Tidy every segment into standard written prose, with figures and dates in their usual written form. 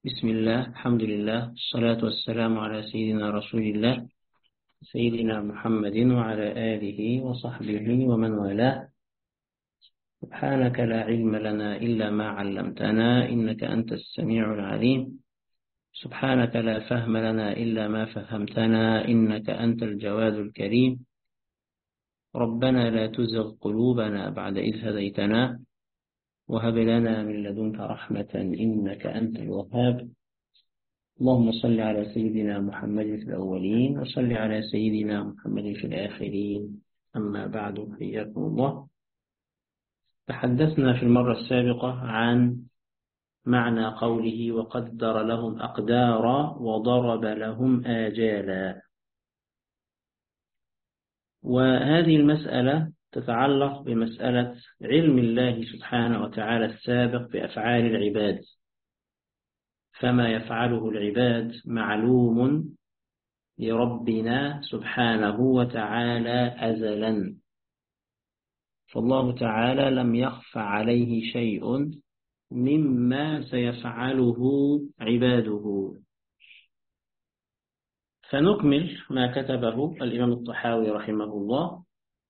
بسم الله، الحمد لله، الصلاة والسلام على سيدنا رسول الله سيدنا محمد وعلى آله وصحبه ومن والاه. سبحانك لا علم لنا إلا ما علمتنا إنك أنت السميع العليم. سبحانك لا فهم لنا إلا ما فهمتنا إنك أنت الجواد الكريم. ربنا لا تزغ قلوبنا بعد إذ هديتنا وهب لنا من لدنك رحمة إنك أنت الوهاب. اللهم صل على سيدنا محمد في الأولين وصل على سيدنا محمد في الآخرين. أما بعد، حياكم الله. تحدثنا في المرة السابقة عن معنى قوله وقدر لهم أقدارا وضرب لهم آجالا، وهذه المسألة تتعلق بمسألة علم الله سبحانه وتعالى السابق بأفعال العباد، فما يفعله العباد معلوم لربنا سبحانه وتعالى أزلا، فالله تعالى لم يخف عليه شيء مما سيفعله عباده. فنكمل ما كتبه الإمام الطحاوي رحمه الله،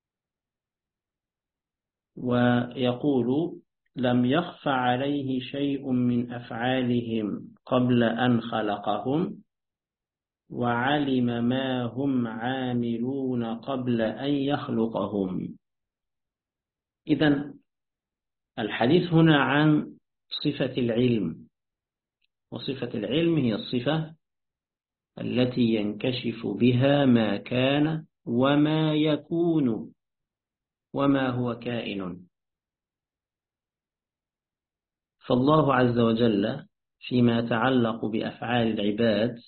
ويقول: لم يخف عليه شيء من أفعالهم قبل أن خلقهم، وعلم ما هم عاملون قبل أن يخلقهم. إذن الحديث هنا عن صفة العلم، وصفة العلم هي الصفة التي ينكشف بها ما كان وما يكون وما هو كائن. فالله عز وجل فيما يتعلق بأفعال العباد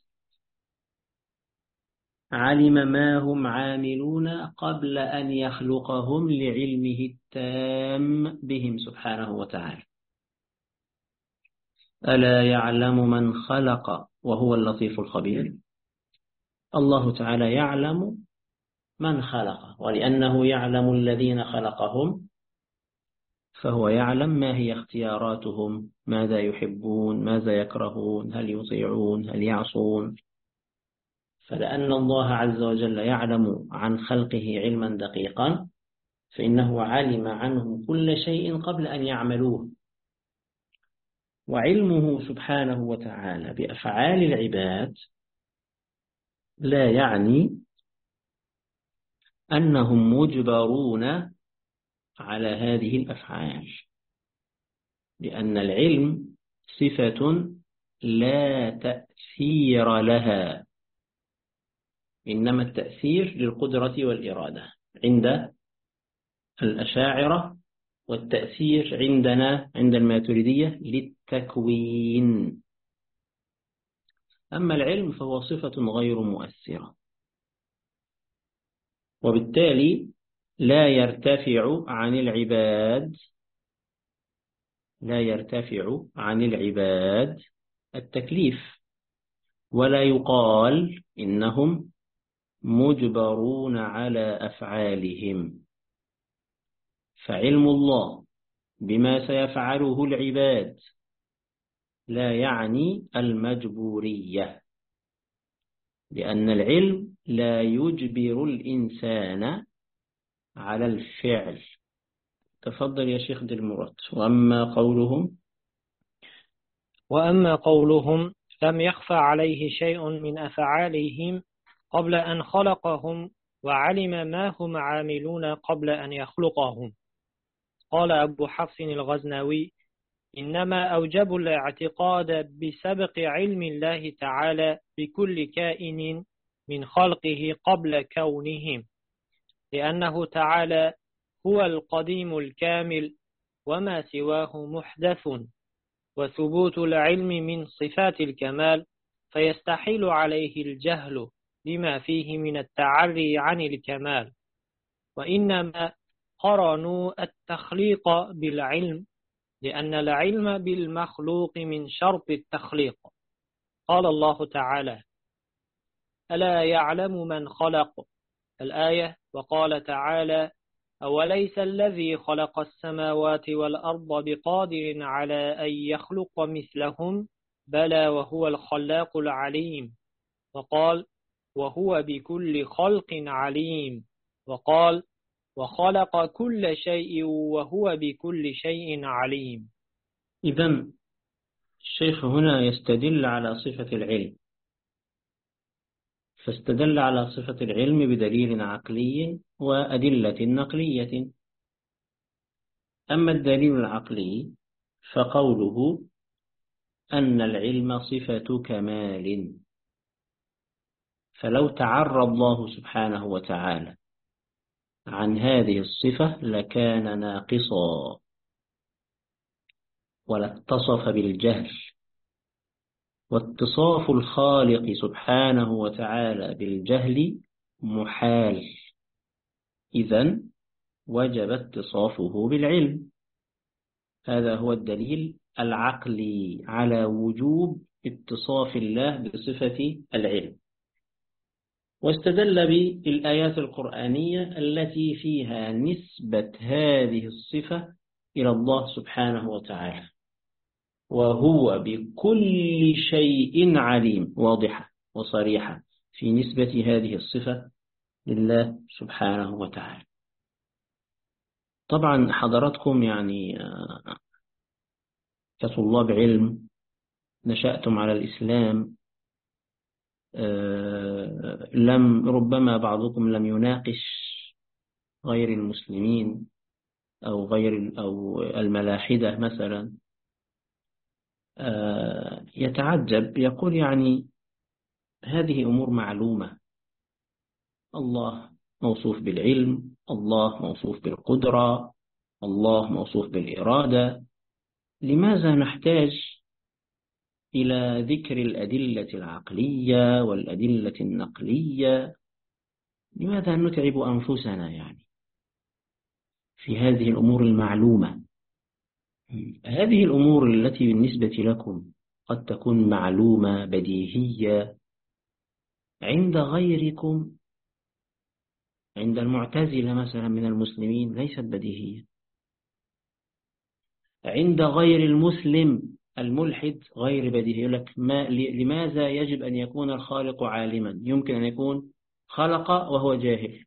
علم ما هم عاملون قبل أن يخلقهم لعلمه التام بهم سبحانه وتعالى. ألا يعلم من خلق وهو اللطيف الخبير؟ الله تعالى يعلم من خلق، ولأنه يعلم الذين خلقهم فهو يعلم ما هي اختياراتهم، ماذا يحبون، ماذا يكرهون، هل يطيعون، هل يعصون. فلأن الله عز وجل يعلم عن خلقه علما دقيقا، فإنه علم عنهم كل شيء قبل أن يعملوه. وعلمه سبحانه وتعالى بأفعال العباد لا يعني أنهم مجبرون على هذه الأفعال، لأن العلم صفة لا تأثير لها، إنما التأثير للقدرة والإرادة عند الأشاعرة، والتأثير عندنا عند الماتريدية للتكوين. أما العلم فهو صفة غير مؤثرة، وبالتالي لا يرتفع عن العباد التكليف، ولا يقال إنهم مجبرون على أفعالهم. فعلم الله بما سيفعله العباد لا يعني المجبورية، لأن العلم لا يجبر الإنسان على الفعل. تفضل يا شيخ دي المراد. وأما قولهم لم يخفى عليه شيء من أفعالهم قبل أن خلقهم وعلم ما هم عاملون قبل أن يخلقهم. قال أبو حفص الغزنوي: إنما أوجب الاعتقاد بسبق علم الله تعالى بكل كائن من خلقه قبل كونهم، لأنه تعالى هو القديم الكامل وما سواه محدث، وثبوت العلم من صفات الكمال، فيستحيل عليه الجهل بما فيه من التعري عن الكمال. وإنما قرنوا التخليق بالعلم، لأن العلم بالمخلوق من شرط التخليق. قال الله تعالى: ألا يعلم من خلق، الآية. وقال تعالى: أوليس الذي خلق السماوات والأرض بقادر على أن يخلق مثلهم، بلى وهو الخلاق العليم. وقال وهو بكل خلق عليم. وقال وخلق كل شيء وهو بكل شيء عليم. إذن الشيخ هنا يستدل على صفة العلم، فاستدل على صفة العلم بدليل عقلي وأدلة نقلية. أما الدليل العقلي فقوله أن العلم صفة كمال، فلو تعرى الله سبحانه وتعالى عن هذه الصفة لكان ناقصا ولاتصف بالجهل، واتصاف الخالق سبحانه وتعالى بالجهل محال، إذن وجب اتصافه بالعلم. هذا هو الدليل العقلي على وجوب اتصاف الله بصفة العلم. واستدل بالآيات القرآنية التي فيها نسبة هذه الصفة إلى الله سبحانه وتعالى، وهو بكل شيء عليم، واضحة وصريحة في نسبة هذه الصفة لله سبحانه وتعالى. طبعا حضراتكم يعني كطلاب علم نشأتم على الإسلام، ربما بعضكم لم يناقش غير المسلمين أو الملاحدة مثلا، يتعجب يقول يعني هذه أمور معلومة، الله موصوف بالعلم، الله موصوف بالقدرة، الله موصوف بالإرادة، لماذا نحتاج إلى ذكر الأدلة العقلية والأدلة النقلية؟ لماذا نتعب أنفسنا يعني في هذه الأمور المعلومة؟ هذه الأمور التي بالنسبة لكم قد تكون معلومة بديهية، عند غيركم، عند المعتزلة مثلا من المسلمين ليست بديهية، عند غير المسلم الملحد غير بديهي. يقول لك لماذا يجب أن يكون الخالق عالما؟ يمكن أن يكون خلق وهو جاهل.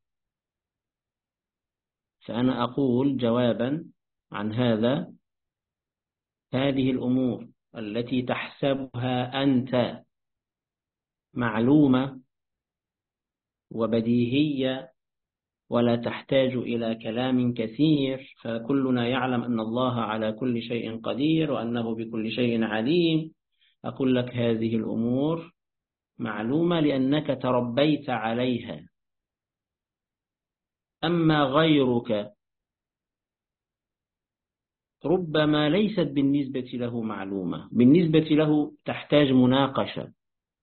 فأنا أقول جوابا عن هذا: هذه الأمور التي تحسبها أنت معلومة وبديهية ولا تحتاج إلى كلام كثير، فكلنا يعلم أن الله على كل شيء قدير وأنه بكل شيء عليم، أقول لك هذه الأمور معلومة لأنك تربيت عليها. أما غيرك ربما ليست بالنسبة له معلومة، بالنسبة له تحتاج مناقشة،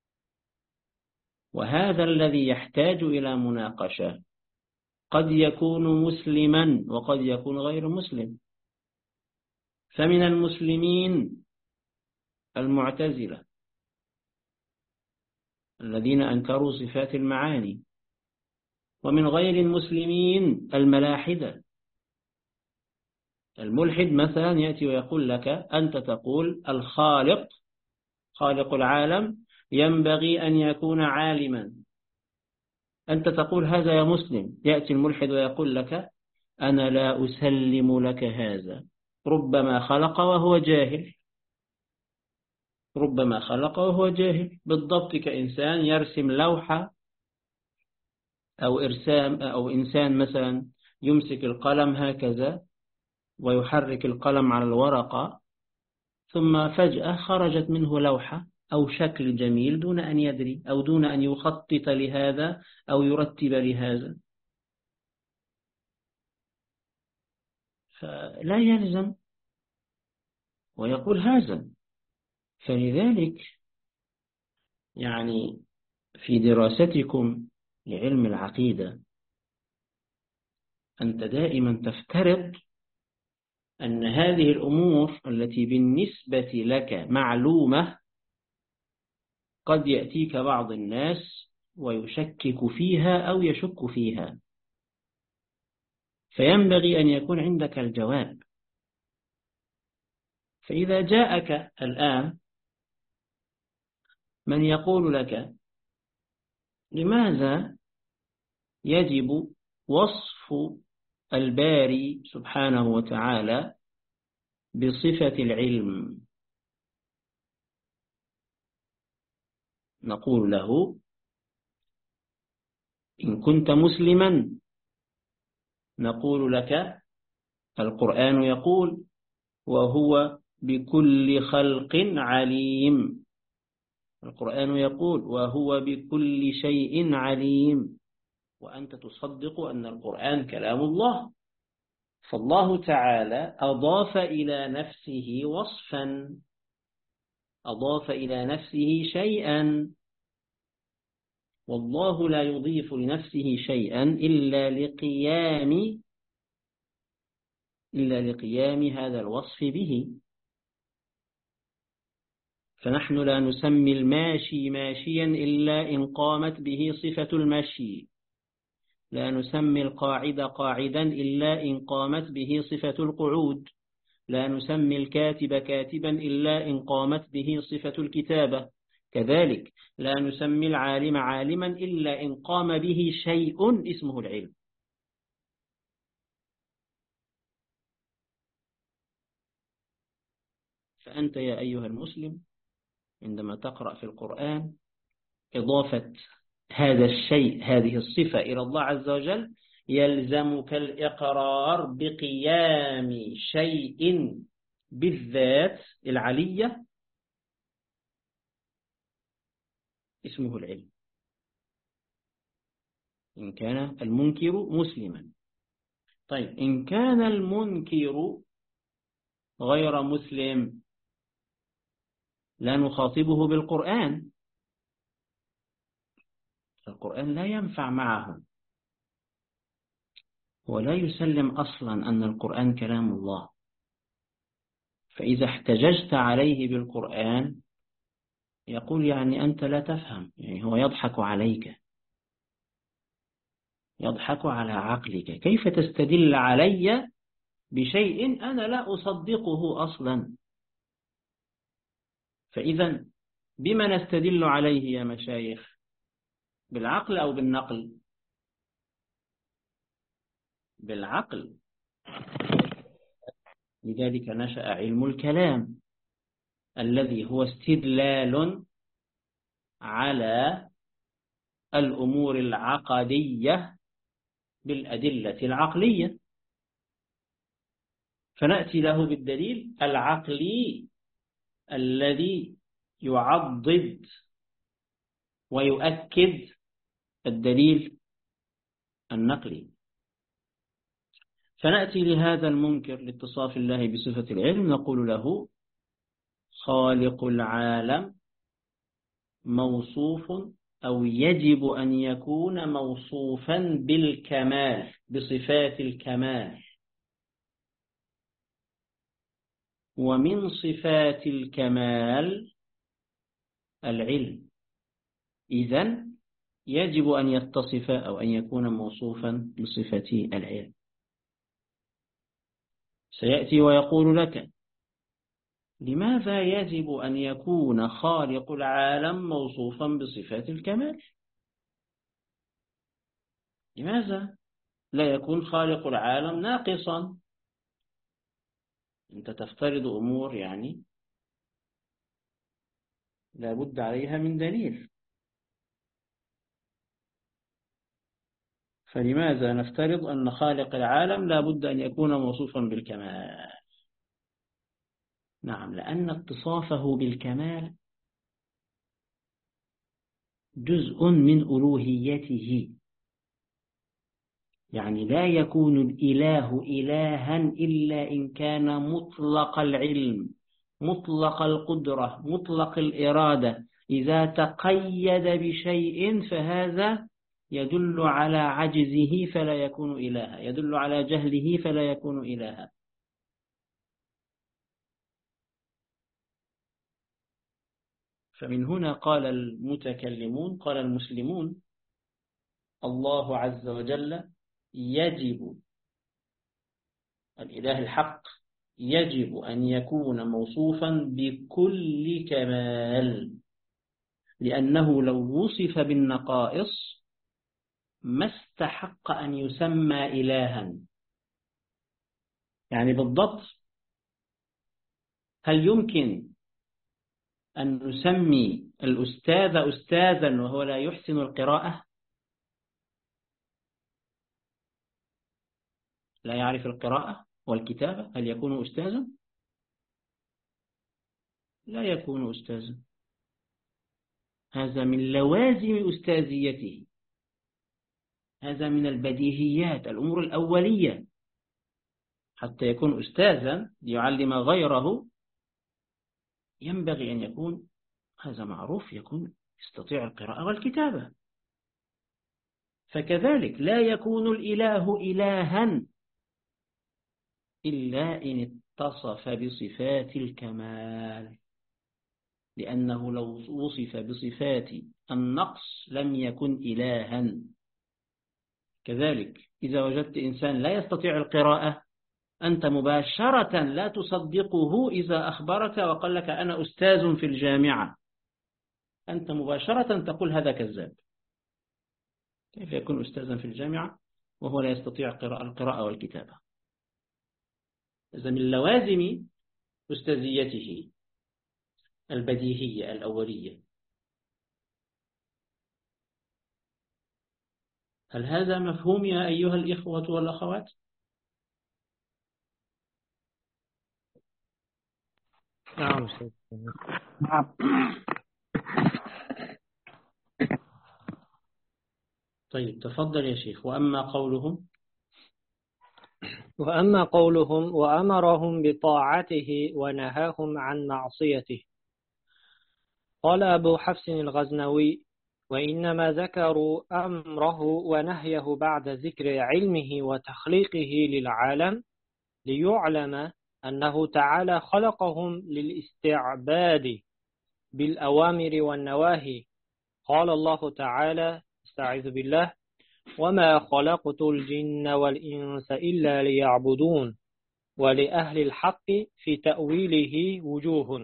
وهذا الذي يحتاج إلى مناقشة قد يكون مسلما وقد يكون غير مسلم. فمن المسلمين المعتزلة الذين أنكروا صفات المعاني، ومن غير المسلمين الملاحدة. الملحد مثلا يأتي ويقول لك، أنت تقول الخالق خالق العالم ينبغي أن يكون عالما، أنت تقول هذا يا مسلم. يأتي الملحد ويقول لك أنا لا أسلم لك هذا، ربما خلق وهو جاهل، ربما خلق وهو جاهل، بالضبط كإنسان يرسم لوحة أو إنسان مثلا يمسك القلم هكذا ويحرك القلم على الورقة، ثم فجأة خرجت منه لوحة أو شكل جميل دون أن يدري أو دون أن يخطط لهذا أو يرتب لهذا. فلا يلزم ويقول هذا. فلذلك يعني في دراستكم لعلم العقيدة أنت دائما تفترض أن هذه الأمور التي بالنسبة لك معلومة قد يأتيك بعض الناس ويشكك فيها أو يشك فيها، فينبغي أن يكون عندك الجواب. فإذا جاءك الآن من يقول لك لماذا يجب وصف الباري سبحانه وتعالى بصفة العلم؟ نقول له إن كنت مسلما نقول لك القرآن يقول وهو بكل خلق عليم. القرآن يقول وهو بكل شيء عليم، وأنت تصدق أن القرآن كلام الله، فالله تعالى أضاف إلى نفسه وصفا، أضاف إلى نفسه شيئا، والله لا يضيف لنفسه شيئا إلا لقيام هذا الوصف به. فنحن لا نسمي الماشي ماشيا إلا إن قامت به صفة المشي، لا نسمي القاعد قاعدا إلا إن قامت به صفة القعود، لا نسمي الكاتب كاتبا إلا إن قامت به صفة الكتابة، كذلك لا نسمي العالم عالما إلا إن قام به شيء اسمه العلم. فأنت يا أيها المسلم عندما تقرأ في القرآن إضافة هذا الشيء، هذه الصفة إلى الله عز وجل، يلزمك الإقرار بقيام شيء بالذات العلية اسمه العلم، إن كان المنكر مسلما. طيب إن كان المنكر غير مسلم لا نخاطبه بالقرآن، القرآن لا ينفع معه، ولا يسلم أصلا أن القرآن كلام الله. فإذا احتججت عليه بالقرآن يقول يعني أنت لا تفهم، يعني هو يضحك عليك، يضحك على عقلك، كيف تستدل علي بشيء أنا لا أصدقه أصلا؟ فإذا بما نستدل عليه يا مشايخ؟ بالعقل أو بالنقل؟ بالعقل. لذلك نشأ علم الكلام الذي هو استدلال على الأمور العقدية بالأدلة العقلية، فنأتي له بالدليل العقلي الذي يعضد ويؤكد الدليل النقلي. فنأتي لهذا المنكر لاتصاف الله بصفة العلم نقول له خالق العالم موصوف أو يجب أن يكون موصوفا بالكمال، بصفات الكمال، ومن صفات الكمال العلم، إذن يجب أن يتصف أو أن يكون موصوفا بصفة العلم. سيأتي ويقول لك لماذا يجب أن يكون خالق العالم موصوفا بصفات الكمال؟ لماذا لا يكون خالق العالم ناقصا؟ أنت تفترض أمور يعني لا بد عليها من دليل، فلماذا نفترض أن خالق العالم لا بد أن يكون موصوفا بالكمال؟ نعم، لأن اتصافه بالكمال جزء من ألوهيته، يعني لا يكون الإله إلها إلا إن كان مطلق العلم، مطلق القدرة، مطلق الإرادة. إذا تقيد بشيء فهذا يدل على عجزه فلا يكون إلها، يدل على جهله فلا يكون إلها. فمن هنا قال المتكلمون، قال المسلمون الله عز وجل يجب، الإله الحق يجب أن يكون موصوفا بكل كمال، لأنه لو وصف بالنقائص ما استحق أن يسمى إلها. يعني بالضبط، هل يمكن أن نسمي الأستاذ أستاذا وهو لا يحسن القراءة؟ لا يعرف القراءة والكتابة، هل يكون أستاذا؟ لا يكون أستاذا. هذا من لوازم أستاذيته، هذا من البديهيات، الأمور الأولية. حتى يكون أستاذا ليعلم غيره ينبغي أن يكون، هذا معروف، يكون يستطيع القراءة والكتابة. فكذلك لا يكون الإله إلها إلا إن اتصف بصفات الكمال، لأنه لو وصف بصفات النقص لم يكن إلها. كذلك إذا وجدت إنسان لا يستطيع القراءة، أنت مباشرة لا تصدقه إذا أخبرك وقال لك أنا أستاذ في الجامعة، أنت مباشرة تقول هذا كذاب. كيف يكون أستاذا في الجامعة وهو لا يستطيع القراءة والكتابة؟ إذا من لوازم أستاذيته البديهية الأولية. هل هذا مفهوم يا أيها الإخوة والأخوات؟ نعم. طيب تفضل يا شيخ. وأما قولهم وأمرهم بطاعته ونهاهم عن معصيته. قال أبو حفص الغزنوي: وإنما ذكروا أمره ونهيه بعد ذكر علمه وتخليقه للعالم ليعلم أنه تعالى خلقهم للاستعباد بالأوامر والنواهي. قال الله تعالى: استعيذ بالله: وما خلقت الجن والإنس إلا ليعبدون. ولأهل الحق في تأويله وجوه: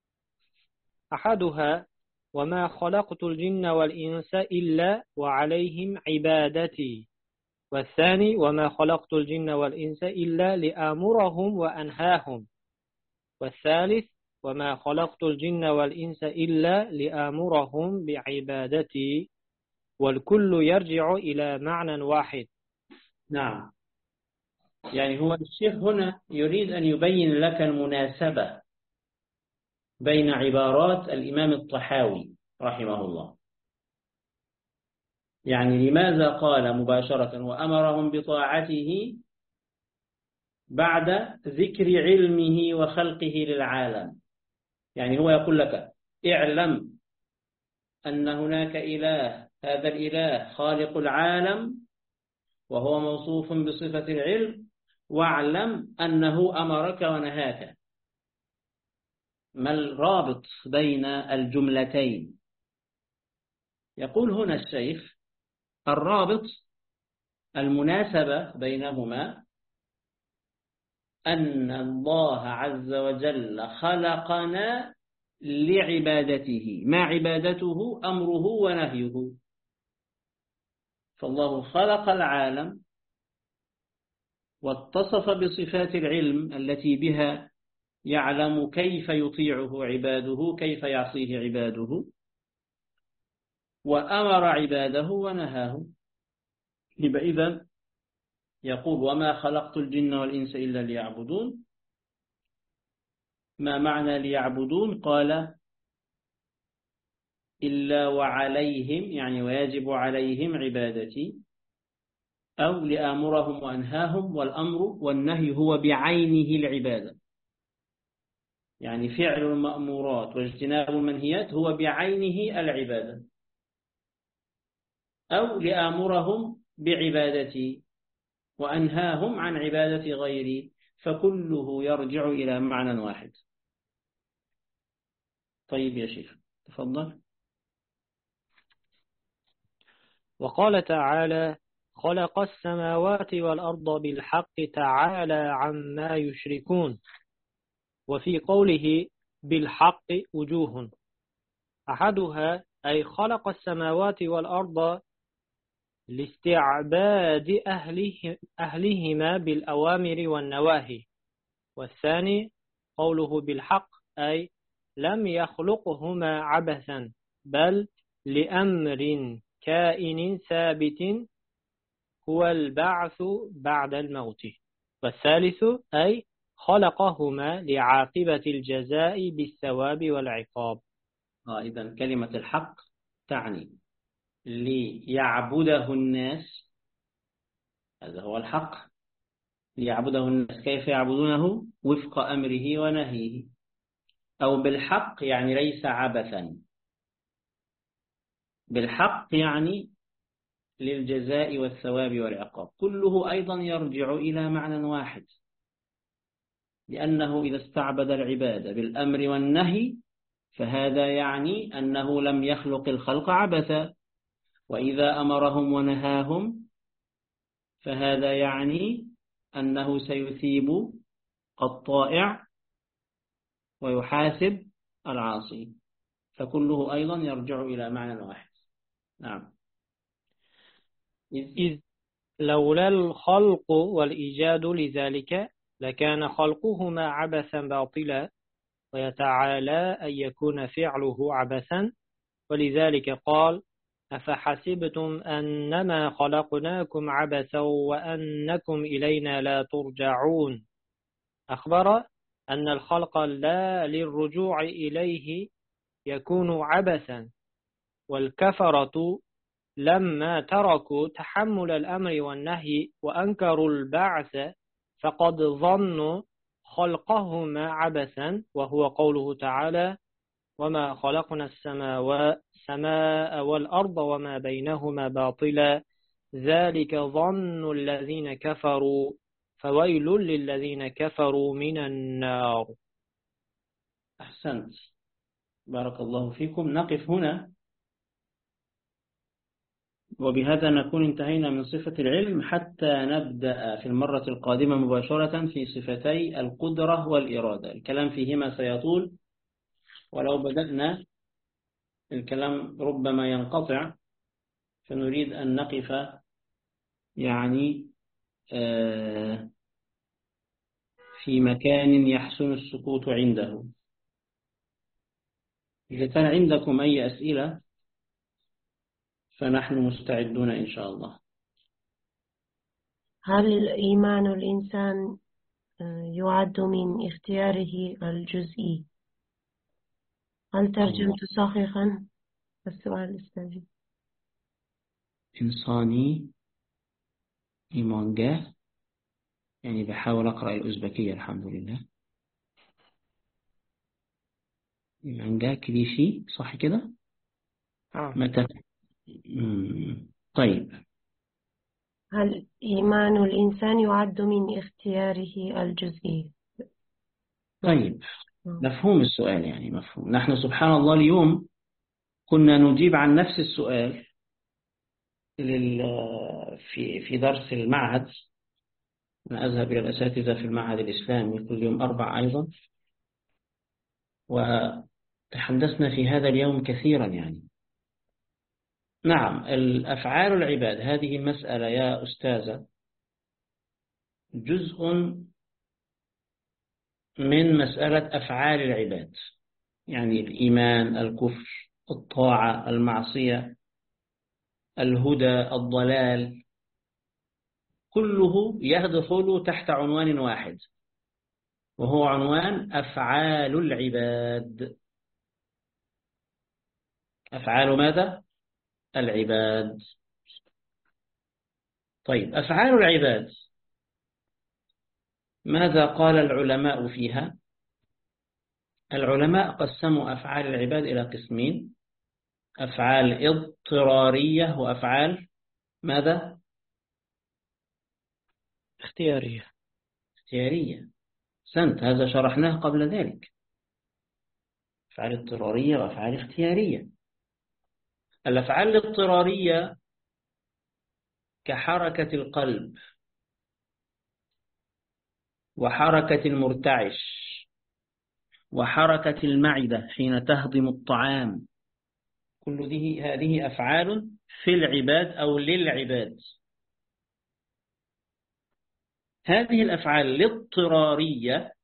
أحدها: وما خلقت الجن والإنس إلا وعليهم عبادتي. والثاني: وما خلقت الجن والإنس إلا لآمرهم وأنهاهم. والثالث: وما خلقت الجن والإنس إلا لآمرهم بعبادتي. والكل يرجع إلى معنى واحد. نعم، يعني هو الشيخ هنا يريد أن يبين لك المناسبة بين عبارات الإمام الطحاوي رحمه الله. يعني لماذا قال مباشرة وأمرهم بطاعته بعد ذكر علمه وخلقه للعالم؟ يعني هو يقول لك اعلم أن هناك إله، هذا الإله خالق العالم وهو موصوف بصفة العلم، واعلم أنه أمرك ونهاك. ما الرابط بين الجملتين؟ يقول هنا الشيخ الرابط، المناسبة بينهما أن الله عز وجل خلقنا لعبادته. ما عبادته؟ أمره ونهيه. فالله خلق العالم واتصف بصفات العلم التي بها يعلم كيف يطيعه عباده، كيف يعصيه عباده، وأمر عباده ونهاه. يبقى إذن يقول وما خلقت الجن والإنس إلا ليعبدون. ما معنى ليعبدون؟ قال إلا وعليهم، يعني ويجب عليهم عبادتي، أو لآمرهم وأنهاهم. والأمر والنهي هو بعينه العبادة، يعني فعل المأمورات واجتناب المنهيات هو بعينه العبادة. أو لآمرهم بعبادتي وأنهاهم عن عبادة غيري، فكله يرجع إلى معنى واحد. طيب يا شيخ تفضل. وقال تعالى: خلق السماوات والأرض بالحق تعالى عما يشركون. وفي قوله بالحق وجوه: أحدها أي خلق السماوات والأرض لاستعباد أهلهما بالأوامر والنواهي. والثاني قوله بالحق، أي لم يخلقهما عبثا بل لأمر كائن ثابت هو البعث بعد الموت. والثالث أي خلقهما لعاقبة الجزاء بالثواب والعقاب. إذن كلمة الحق تعني ليعبده الناس، هذا هو الحق، ليعبده الناس. كيف يعبدونه؟ وفق أمره ونهيه، أو بالحق يعني ليس عبثا، بالحق يعني للجزاء والثواب والعقاب. كله أيضا يرجع إلى معنى واحد، لأنه إذا استعبد العباد بالأمر والنهي فهذا يعني أنه لم يخلق الخلق عبثا، وإذا أمرهم ونهاهم فهذا يعني أنه سيثيب الطائع ويحاسب العاصي، فكله أيضا يرجع إلى معنى واحد. نعم. إذ لولا الخلق والإيجاد لذلك لكان خلقهما عبثا باطلا، ويتعالى أن يكون فعله عبثا، ولذلك قال أفحسبتم أنما خلقناكم عبثا وأنكم إلينا لا ترجعون. أخبر أن الخلق لا للرجوع إليه يكون عبثا، والكفرة لما تركوا تحمل الأمر والنهي وأنكروا البعث فقد ظنوا خلقهما عبثا، وهو قوله تعالى وما خلقنا السماء والأرض وما بينهما باطلا ذلك ظن الذين كفروا فويل للذين كفروا من النار. أحسنت، بارك الله فيكم. نقف هنا، وبهذا نكون انتهينا من صفة العلم، حتى نبدأ في المرة القادمة مباشرة في صفتي القدرة والإرادة. الكلام فيهما سيطول، ولو بدأنا الكلام ربما ينقطع، فنريد أن نقف يعني في مكان يحسن السكوت عنده. إذا كان عندكم أي أسئلة فنحن مستعدون إن شاء الله. هل إيمان الإنسان يعد من اختياره الجزئي؟ هل ترجمت صحيحا السؤال الأستاذ؟ إنساني إيمانجاه، يعني بحاول أقرأ الأوزبكية الحمد لله. إيمانجاه كليشي صح كده؟ متى؟ طيب. هل إيمان الإنسان يعد من اختياره الجزئي؟ طيب، مفهوم السؤال، يعني مفهوم. نحن سبحان الله اليوم كنا نجيب عن نفس السؤال في درس المعهد. أنا أذهب إلى الأساتذة في المعهد الإسلامي كل يوم أربع أيضا، وتحدثنا في هذا اليوم كثيرا. يعني نعم، الأفعال العباد هذه المسألة يا أستاذة جزء من مسألة أفعال العباد، يعني الإيمان، الكفر، الطاعة، المعصية، الهدى، الضلال، كله يدخل تحت عنوان واحد، وهو عنوان أفعال العباد. أفعال ماذا؟ العباد. طيب، أفعال العباد ماذا قال العلماء فيها؟ العلماء قسموا أفعال العباد إلى قسمين: أفعال اضطرارية وأفعال ماذا؟ اختيارية. اختيارية. سنت، هذا شرحناه قبل ذلك. أفعال اضطرارية وأفعال اختيارية. الأفعال الاضطرارية كحركة القلب وحركة المرتعش وحركة المعدة حين تهضم الطعام كل هذه أفعال في العباد أو للعباد. هذه الأفعال الاضطرارية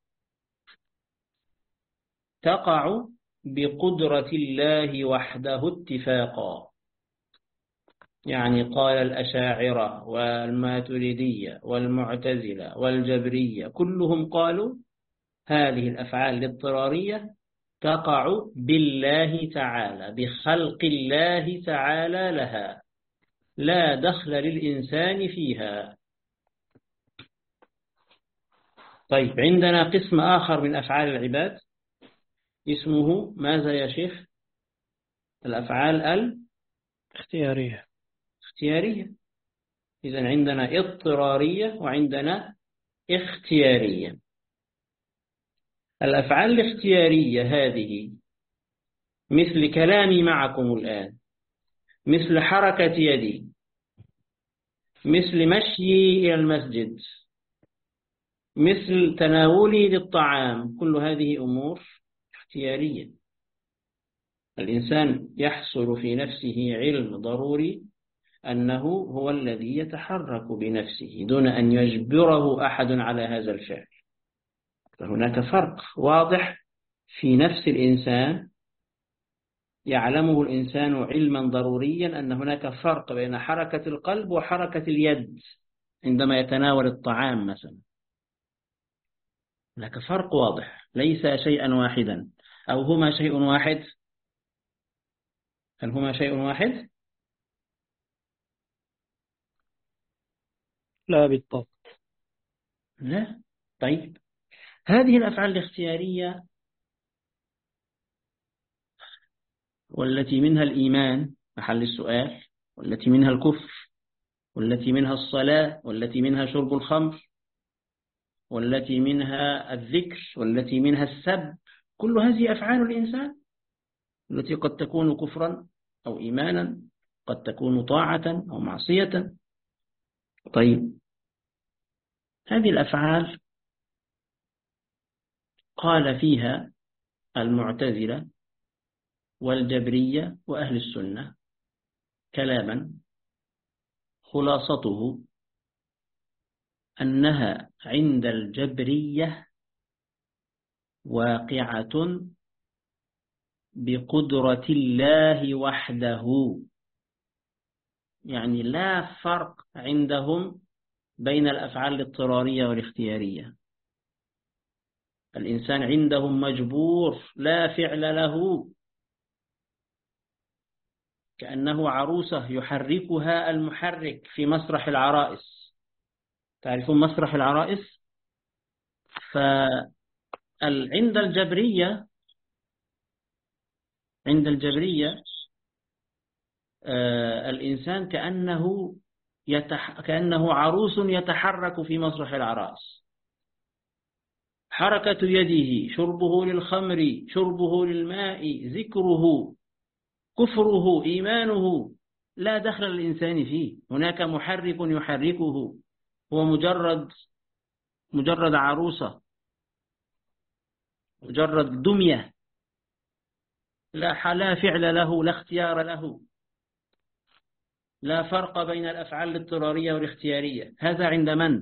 تقع بقدرة الله وحده اتفاقا. يعني قال الأشاعرة والماتريدية والمعتزلة والجبرية كلهم قالوا هذه الأفعال الاضطرارية تقع بالله تعالى، بخلق الله تعالى لها، لا دخل للإنسان فيها. طيب، عندنا قسم آخر من أفعال العباد اسمه ماذا يا شيخ؟ الأفعال اختيارية. الاختيارية. إذن عندنا اضطرارية وعندنا اختيارية. الأفعال الاختيارية هذه مثل كلامي معكم الآن، مثل حركة يدي، مثل مشيي إلى المسجد، مثل تناولي للطعام، كل هذه أمور اختيارية. الإنسان يحصل في نفسه علم ضروري أنه هو الذي يتحرك بنفسه دون أن يجبره أحد على هذا الفعل. فهناك فرق واضح في نفس الإنسان يعلمه الإنسان علما ضروريا أن هناك فرق بين حركة القلب وحركة اليد عندما يتناول الطعام مثلا. هناك فرق واضح، ليس شيئا واحدا. أو هما شيء واحد؟ هل هما شيء واحد؟ لا بالضبط. لا. طيب، هذه الأفعال الاختيارية والتي منها الإيمان محل السؤال، والتي منها الكفر، والتي منها الصلاة، والتي منها شرب الخمر، والتي منها الذكر، والتي منها السب، كل هذه أفعال الإنسان التي قد تكون كفرا أو إيمانا، قد تكون طاعة أو معصية. طيب، هذه الأفعال قال فيها المعتزلة والجبرية وأهل السنة كلاما خلاصته أنها عند الجبرية واقعة بقدرة الله وحده. يعني لا فرق عندهم بين الأفعال الاضطرارية والاختيارية. الإنسان عندهم مجبور، لا فعل له، كأنه عروسة يحركها المحرك في مسرح العرائس. تعرفون مسرح العرائس؟ فعند الجبرية الإنسان كأنه عروس يتحرك في مسرح العرائس. حركة يده، شربه للخمر، شربه للماء، ذكره، كفره، إيمانه، لا دخل للإنسان فيه. هناك محرك يحركه، هو مجرد عروسة، مجرد دمية، لا فعل له، لا اختيار له. لا فرق بين الأفعال الاضطرارية والاختيارية. هذا عند من؟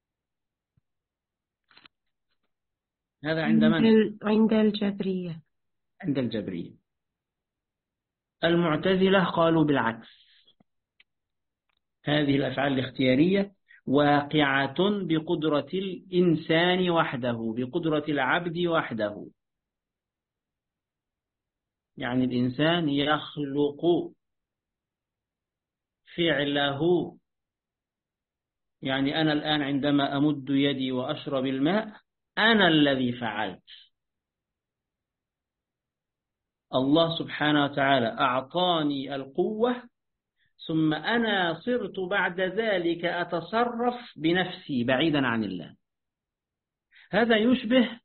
هذا عند من؟ عند الجبرية. عند الجبرية. المعتزلة قالوا بالعكس، هذه الأفعال الاختيارية واقعة بقدرة الإنسان وحده، بقدرة العبد وحده. يعني الإنسان يخلق فعله. يعني أنا الآن عندما أمد يدي وأشرب الماء، أنا الذي فعلت. الله سبحانه وتعالى أعطاني القوة، ثم أنا صرت بعد ذلك أتصرف بنفسي بعيدا عن الله. هذا يشبه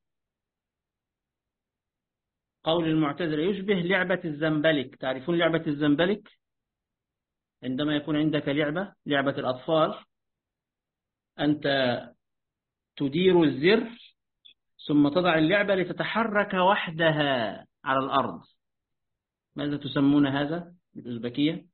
قول المعتزلة، يشبه لعبة الزنبلك. تعرفون لعبة الزنبلك؟ عندما يكون عندك لعبة الأطفال، أنت تدير الزر ثم تضع اللعبة لتتحرك وحدها على الأرض. ماذا تسمون هذا بالأوزبكية؟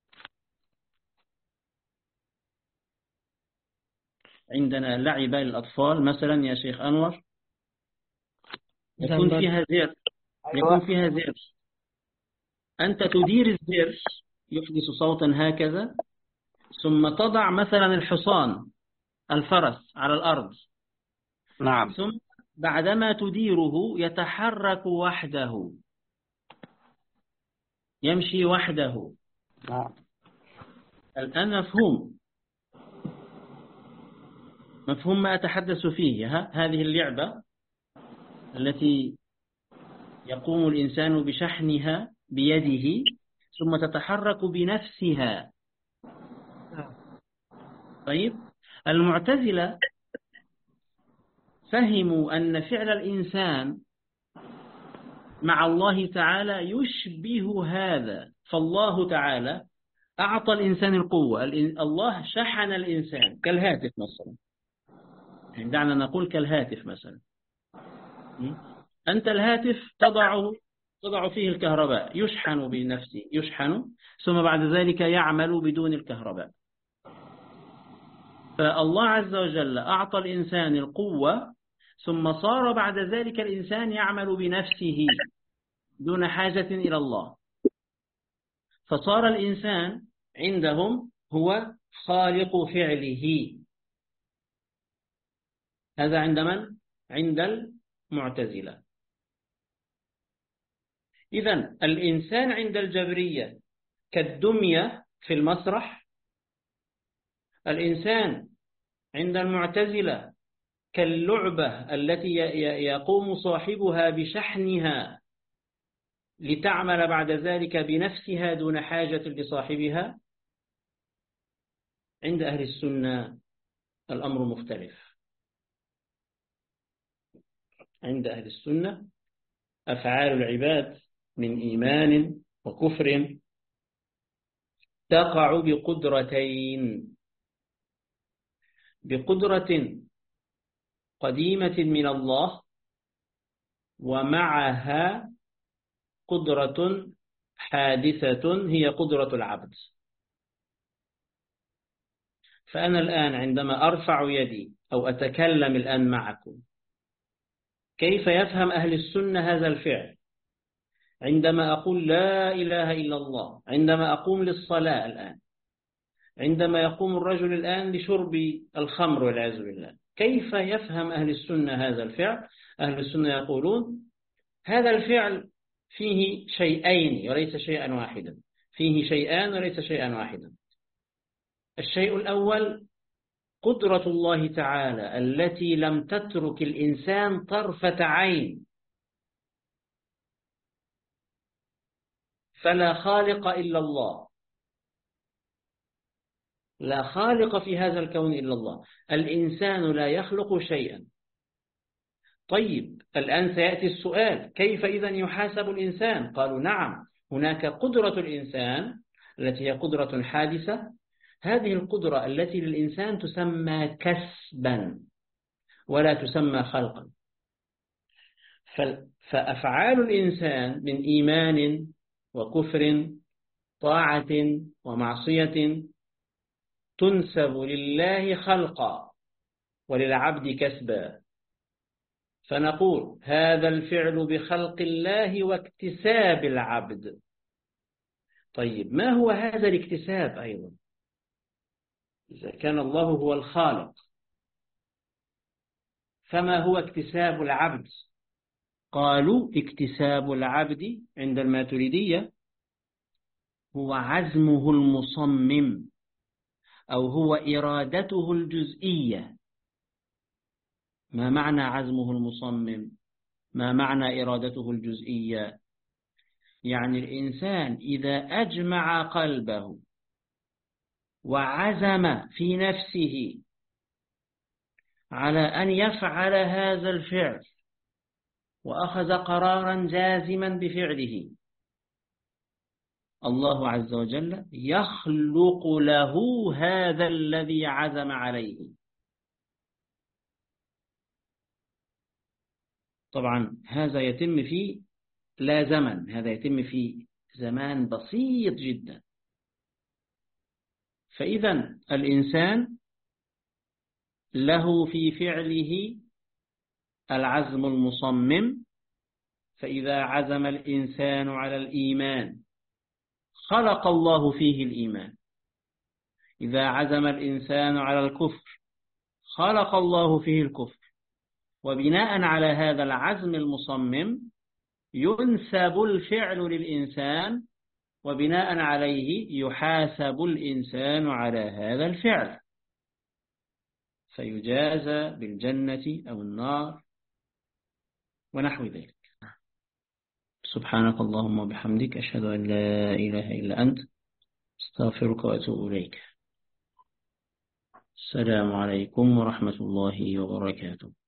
عندنا لعب الأطفال مثلا يا شيخ أنور يكون زنبل. فيها زر، يكون فيها زر، أنت تدير الزر يحدث صوتا هكذا، ثم تضع مثلا الحصان الفرس على الأرض، نعم. ثم بعدما تديره يتحرك وحده، يمشي وحده. نعم. الآن مفهوم، مفهوم ما أتحدث فيه. هذه اللعبة التي يقوم الإنسان بشحنها بيده ثم تتحرك بنفسها. نعم. طيب، المعتزلة فهموا أن فعل الإنسان مع الله تعالى يشبه هذا، فالله تعالى أعطى الإنسان القوة، الله شحن الإنسان كالهاتف مثلا، يعني دعنا نقول كالهاتف مثلا. أنت الهاتف تضع فيه الكهرباء، يشحن بنفسه، يشحن ثم بعد ذلك يعمل بدون الكهرباء. فالله عز وجل أعطى الإنسان القوة ثم صار بعد ذلك الإنسان يعمل بنفسه دون حاجة إلى الله، فصار الإنسان عندهم هو خالق فعله. هذا عند من؟ عند المعتزلة. إذن الإنسان عند الجبرية كالدمية في المسرح، الإنسان عند المعتزلة كاللعبة التي يقوم صاحبها بشحنها لتعمل بعد ذلك بنفسها دون حاجة لصاحبها. عند أهل السنة الأمر مختلف. عند أهل السنة أفعال العباد من إيمان وكفر تقع بقدرتين: بقدرة قديمة من الله، ومعها قدرة حادثة هي قدرة العبد. فأنا الآن عندما أرفع يدي أو أتكلم الآن معكم، كيف يفهم أهل السنة هذا الفعل؟ عندما أقول لا إله إلا الله، عندما أقوم للصلاة الآن، عندما يقوم الرجل الآن لشرب الخمر والعياذ بالله، كيف يفهم أهل السنة هذا الفعل؟ أهل السنة يقولون هذا الفعل فيه شيئين وليس شيئا واحدا، فيه شيئان وليس شيئا واحدا. الشيء الأول قدرة الله تعالى التي لم تترك الإنسان طرفة عين، فلا خالق إلا الله، لا خالق في هذا الكون إلا الله، الإنسان لا يخلق شيئا. طيب الآن سيأتي السؤال: كيف إذن يحاسب الإنسان؟ قالوا نعم، هناك قدرة الإنسان التي هي قدرة حادثة، هذه القدرة التي للإنسان تسمى كسبا ولا تسمى خلقا. فأفعال الإنسان من إيمان وكفر، طاعة ومعصية، تنسب لله خلقا وللعبد كسبا، فنقول هذا الفعل بخلق الله واكتساب العبد. طيب ما هو هذا الاكتساب أيضا؟ إذا كان الله هو الخالق، فما هو اكتساب العبد؟ قالوا اكتساب العبد عند الماتريدية هو عزمه المصمم، أو هو إرادته الجزئية. ما معنى عزمه المصمم؟ ما معنى إرادته الجزئية؟ يعني الإنسان إذا أجمع قلبه وعزم في نفسه على أن يفعل هذا الفعل وأخذ قرارا جازما بفعله، الله عز وجل يخلق له هذا الذي عزم عليه. طبعا هذا يتم في لا زمن، هذا يتم في زمان بسيط جدا. فإذا الإنسان له في فعله العزم المصمم، فإذا عزم الإنسان على الإيمان خلق الله فيه الإيمان، إذا عزم الإنسان على الكفر خلق الله فيه الكفر، وبناء على هذا العزم المصمم ينسب الفعل للإنسان، وبناء عليه يحاسب الإنسان على هذا الفعل فيجازى بالجنة أو النار ونحو ذلك. سبحانك اللهم وبحمدك، أشهد أن لا إله إلا أنت، استغفرك وأتوب إليك. السلام عليكم ورحمة الله وبركاته.